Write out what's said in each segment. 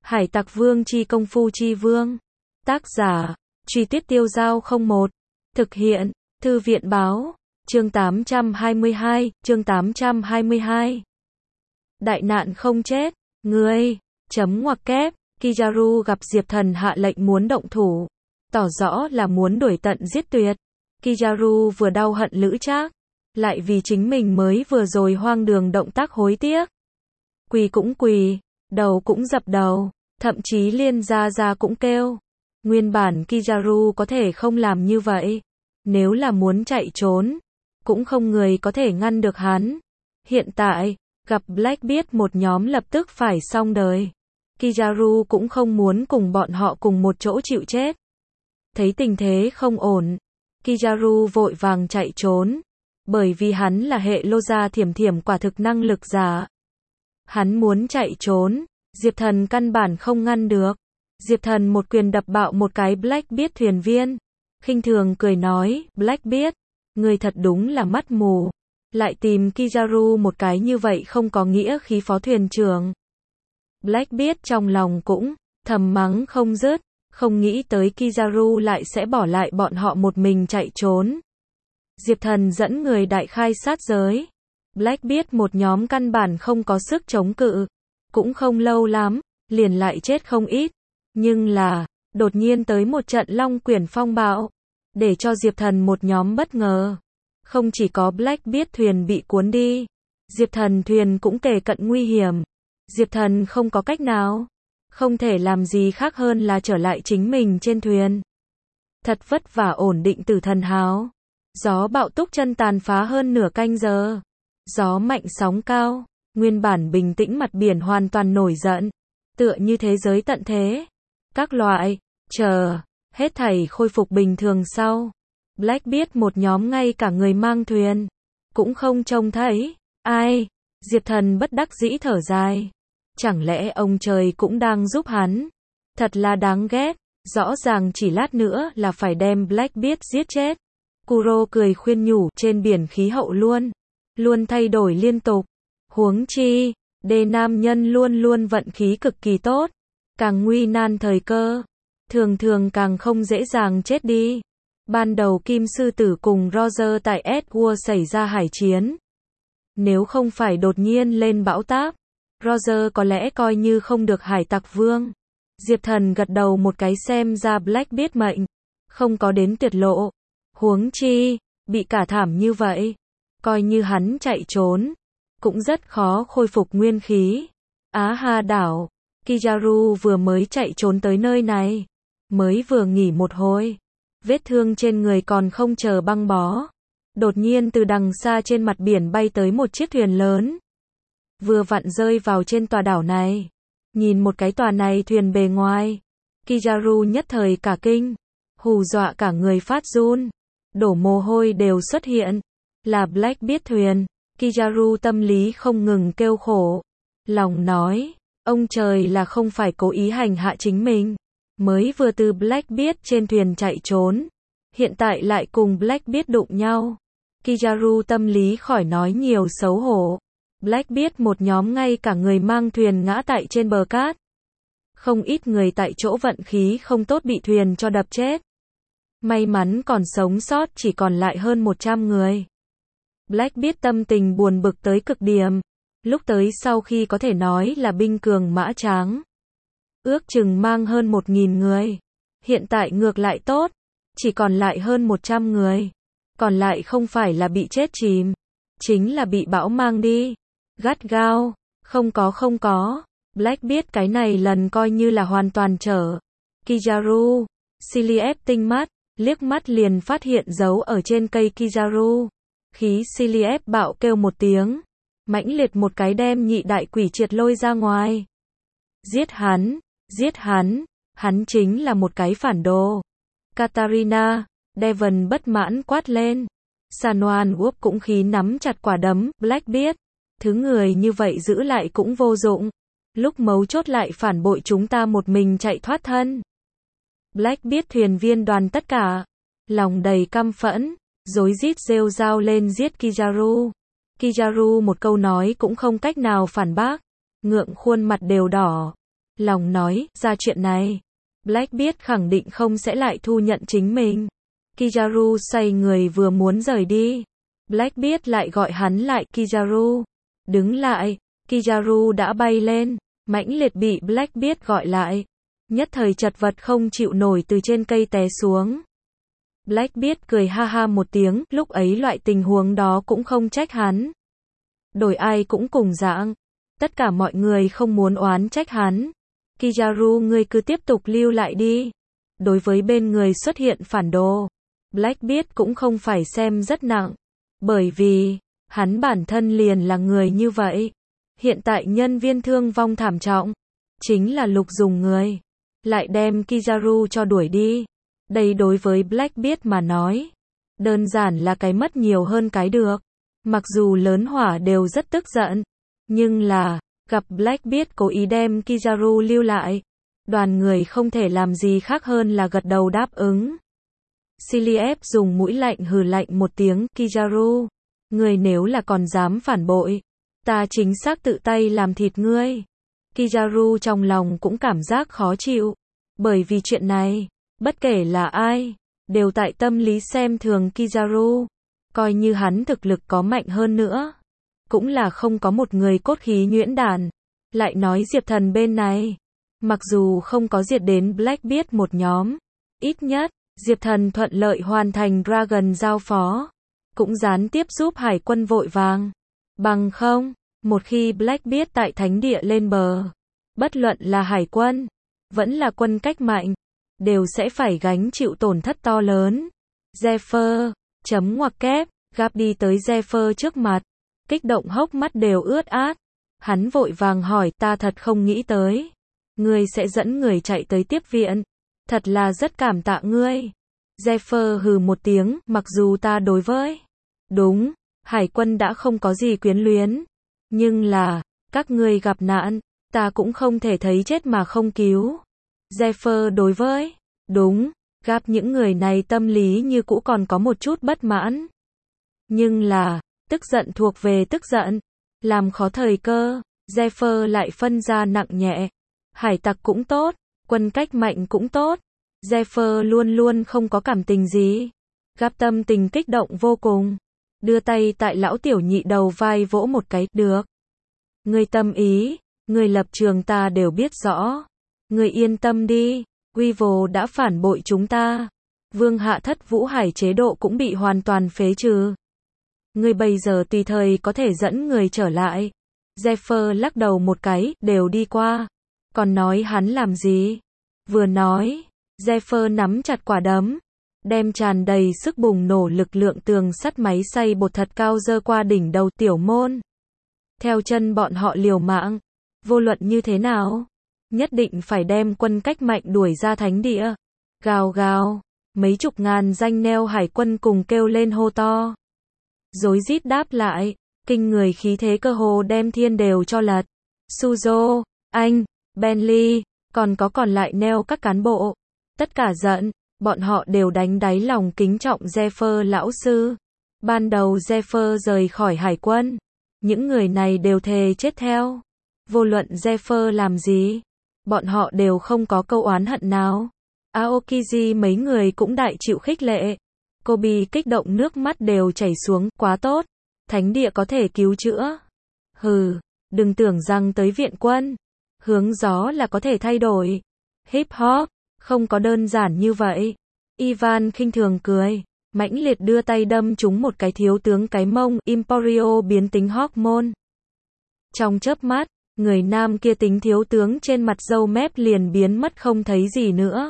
Hải Tặc Vương chi công phu chi vương. Tác giả, Truy Tuyết Tiêu Dao 01. Thực hiện, Thư viện báo, chương 822. Đại nạn không chết, ngươi, chấm ngoặc kép, Kizaru gặp Diệp Thần hạ lệnh muốn động thủ, tỏ rõ là muốn đuổi tận giết tuyệt. Kizaru vừa đau hận Lữ Trác, lại vì chính mình mới vừa rồi hoang đường động tác hối tiếc. Quỳ cũng quỳ, đầu cũng dập đầu, thậm chí liên gia cũng kêu. Nguyên bản Kizaru có thể không làm như vậy. Nếu là muốn chạy trốn, cũng không người có thể ngăn được hắn. Hiện tại, gặp Blackbeard một nhóm lập tức phải xong đời. Kizaru cũng không muốn cùng bọn họ cùng một chỗ chịu chết. Thấy tình thế không ổn, Kizaru vội vàng chạy trốn. Bởi vì hắn là hệ lô gia thiểm quả thực năng lực giả. Hắn muốn chạy trốn, Diệp Thần căn bản không ngăn được. Diệp Thần một quyền đập bạo một cái Blackbeard thuyền viên. Khinh thường cười nói, Blackbeard, người thật đúng là mắt mù. Lại tìm Kizaru một cái như vậy không có nghĩa khí phó thuyền trưởng. Blackbeard trong lòng cũng thầm mắng không dứt, không nghĩ tới Kizaru lại sẽ bỏ lại bọn họ một mình chạy trốn. Diệp Thần dẫn người đại khai sát giới. Blackbeard một nhóm căn bản không có sức chống cự. Cũng không lâu lắm, liền lại chết không ít. Nhưng là, đột nhiên tới một trận long quyển phong bạo. Để cho Diệp Thần một nhóm bất ngờ. Không chỉ có Blackbeard thuyền bị cuốn đi. Diệp Thần thuyền cũng kề cận nguy hiểm. Diệp Thần không có cách nào. Không thể làm gì khác hơn là trở lại chính mình trên thuyền. Thật vất vả ổn định Tử Thần Hào. Gió bạo túc chân tàn phá hơn nửa canh giờ. Gió mạnh sóng cao. Nguyên bản bình tĩnh mặt biển hoàn toàn nổi giận. Tựa như thế giới tận thế. Các loại, chờ, hết thảy khôi phục bình thường sau. Blackbeard một nhóm ngay cả người mang thuyền. Cũng không trông thấy. Ai? Diệp Thần bất đắc dĩ thở dài. Chẳng lẽ ông trời cũng đang giúp hắn? Thật là đáng ghét. Rõ ràng chỉ lát nữa là phải đem Blackbeard giết chết. Kuro cười khuyên nhủ, trên biển khí hậu luôn thay đổi liên tục. Huống chi, đề nam nhân luôn vận khí cực kỳ tốt. Càng nguy nan thời cơ, thường càng không dễ dàng chết đi. Ban đầu Kim Sư Tử cùng Roger tại Edward xảy ra hải chiến. Nếu không phải đột nhiên lên bão táp, Roger có lẽ coi như không được Hải Tặc Vương. Diệp Thần gật đầu một cái xem ra Blackbeard mệnh không có đến tuyệt lộ. Huống chi, bị cả thảm như vậy, coi như hắn chạy trốn, cũng rất khó khôi phục nguyên khí. Á Ha đảo, Kizaru vừa mới chạy trốn tới nơi này, mới vừa nghỉ một hồi, vết thương trên người còn không chờ băng bó. Đột nhiên từ đằng xa trên mặt biển bay tới một chiếc thuyền lớn. Vừa vặn rơi vào trên tòa đảo này. Nhìn một cái tòa này thuyền bề ngoài, Kizaru nhất thời cả kinh, hù dọa cả người phát run, đổ mồ hôi đều xuất hiện. Là Blackbeard thuyền. Kizaru tâm lý không ngừng kêu khổ. Lòng nói, ông trời là không phải cố ý hành hạ chính mình. Mới vừa từ Blackbeard trên thuyền chạy trốn. Hiện tại lại cùng Blackbeard đụng nhau. Kizaru tâm lý khỏi nói nhiều xấu hổ. Blackbeard một nhóm ngay cả người mang thuyền ngã tại trên bờ cát. Không ít người tại chỗ vận khí không tốt bị thuyền cho đập chết. May mắn còn sống sót chỉ còn lại hơn 100 người. Blackbeard tâm tình buồn bực tới cực điểm. Lúc tới sau khi có thể nói là binh cường mã tráng. Ước chừng mang hơn 1000 người. Hiện tại ngược lại tốt. Chỉ còn lại hơn 100 người. Còn lại không phải là bị chết chìm. Chính là bị bão mang đi. Gắt gao. Không có. Blackbeard cái này lần coi như là hoàn toàn trở. Kizaru. Siliep tinh mắt. Liếc mắt liền phát hiện dấu ở trên cây Kizaru. Khí Siliep bạo kêu một tiếng. Mãnh liệt một cái đem nhị đại quỷ triệt lôi ra ngoài. Giết hắn. Hắn chính là một cái phản đồ. Katarina. Devon bất mãn quát lên. Sanoan Whoop cũng khí nắm chặt quả đấm. Blackbeard. Thứ người như vậy giữ lại cũng vô dụng. Lúc mấu chốt lại phản bội chúng ta một mình chạy thoát thân. Blackbeard thuyền viên đoàn tất cả. Lòng đầy căm phẫn. Rối rít rêu rao lên giết Kizaru. Kizaru một câu nói cũng không cách nào phản bác. Ngượng khuôn mặt đều đỏ. lòng nói, ra chuyện này. Blackbeard khẳng định không sẽ lại thu nhận chính mình. Kizaru xoay người vừa muốn rời đi. Blackbeard lại gọi hắn lại, Kizaru. Đứng lại, Kizaru đã bay lên, mãnh liệt bị Blackbeard gọi lại. Nhất thời chật vật không chịu nổi từ trên cây té xuống. Blackbeard cười ha ha một tiếng, lúc ấy loại tình huống đó cũng không trách hắn. Đổi ai cũng cùng dạng. Tất cả mọi người không muốn oán trách hắn. Kizaru, ngươi cứ tiếp tục lưu lại đi. Đối với bên người xuất hiện phản đồ, Blackbeard cũng không phải xem rất nặng. Bởi vì, hắn bản thân liền là người như vậy. Hiện tại nhân viên thương vong thảm trọng. Chính là Lục dùng người. Lại đem Kizaru cho đuổi đi. Đây đối với Blackbeard mà nói. Đơn giản là cái mất nhiều hơn cái được. Mặc dù lớn hỏa đều rất tức giận. Nhưng là, gặp Blackbeard cố ý đem Kizaru lưu lại. Đoàn người không thể làm gì khác hơn là gật đầu đáp ứng. Ciliev dùng mũi lạnh hừ lạnh một tiếng, Kizaru. Ngươi nếu là còn dám phản bội, ta chính xác tự tay làm thịt ngươi. Kizaru trong lòng cũng cảm giác khó chịu. Bởi vì chuyện này, bất kể là ai, đều tại tâm lý xem thường Kizaru. Coi như hắn thực lực có mạnh hơn nữa, cũng là không có một người cốt khí nhuyễn đản. Lại nói Diệp Thần bên này, mặc dù không có diệt đến Blackbeard một nhóm, ít nhất, Diệp Thần thuận lợi hoàn thành Dragon giao phó, cũng gián tiếp giúp hải quân vội vàng. Bằng không, một khi Blackbeard tại thánh địa lên bờ, bất luận là hải quân, vẫn là quân cách mạnh, đều sẽ phải gánh chịu tổn thất to lớn. Zephyr, chấm ngoặc kép, Gap đi tới Zephyr trước mặt, kích động hốc mắt đều ướt át. Hắn vội vàng hỏi, ta thật không nghĩ tới. Ngươi sẽ dẫn người chạy tới tiếp viện. Thật là rất cảm tạ ngươi. Zephyr hừ một tiếng, mặc dù ta đối với đúng, hải quân đã không có gì quyến luyến. Nhưng là, các ngươi gặp nạn, ta cũng không thể thấy chết mà không cứu. Zephyr đối với đúng, Gap những người này tâm lý như cũ còn có một chút bất mãn. Nhưng là, tức giận thuộc về tức giận, làm khó thời cơ. Zephyr lại phân ra nặng nhẹ. Hải tặc cũng tốt, quân cách mạnh cũng tốt. Zephyr luôn luôn không có cảm tình gì. Gap tâm tình kích động vô cùng. Đưa tay tại lão tiểu nhị đầu vai vỗ một cái, được. Ngươi tâm ý, ngươi lập trường ta đều biết rõ. Ngươi yên tâm đi, Weevil đã phản bội chúng ta. Vương hạ thất vũ hải chế độ cũng bị hoàn toàn phế trừ. Ngươi bây giờ tùy thời có thể dẫn người trở lại. Zephyr lắc đầu một cái, đều đi qua. Còn nói hắn làm gì? Vừa nói, Zephyr nắm chặt quả đấm, đem tràn đầy sức bùng nổ lực lượng tường sắt máy xay bột thật cao giơ qua đỉnh đầu Tiểu Môn. Theo chân bọn họ liều mạng, vô luận như thế nào, nhất định phải đem quân cách mạnh đuổi ra thánh địa. Gào gào, mấy chục ngàn danh neo hải quân cùng kêu lên hô to. Rối rít đáp lại, kinh người khí thế cơ hồ đem thiên đều cho lật. Suzo, anh, Bentley, còn lại neo các cán bộ. Tất cả giận, bọn họ đều đánh đáy lòng kính trọng Zephyr lão sư. Ban đầu Zephyr rời khỏi hải quân, những người này đều thề chết theo. Vô luận Zephyr làm gì, bọn họ đều không có câu oán hận nào. Aokiji mấy người cũng đại chịu khích lệ. Kobe kích động nước mắt đều chảy xuống, quá tốt. Thánh địa có thể cứu chữa. Hừ, đừng tưởng rằng tới viện quân, hướng gió là có thể thay đổi. Hip hop, không có đơn giản như vậy. Ivan khinh thường cười, mãnh liệt đưa tay đâm trúng một cái thiếu tướng cái mông. Emporio biến tính hormone. Trong chớp mắt, người nam kia tính thiếu tướng trên mặt râu mép liền biến mất không thấy gì nữa.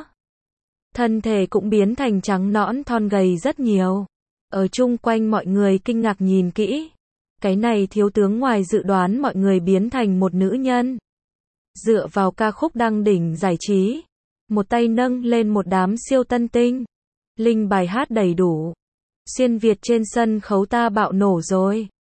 Thân thể cũng biến thành trắng nõn thon gầy rất nhiều. Ở chung quanh mọi người kinh ngạc nhìn kỹ. Cái này thiếu tướng ngoài dự đoán mọi người biến thành một nữ nhân. Dựa vào ca khúc đăng đỉnh giải trí, một tay nâng lên một đám siêu tân tinh. Linh bài hát đầy đủ. Xuyên Việt trên sân khấu ta bạo nổ rồi.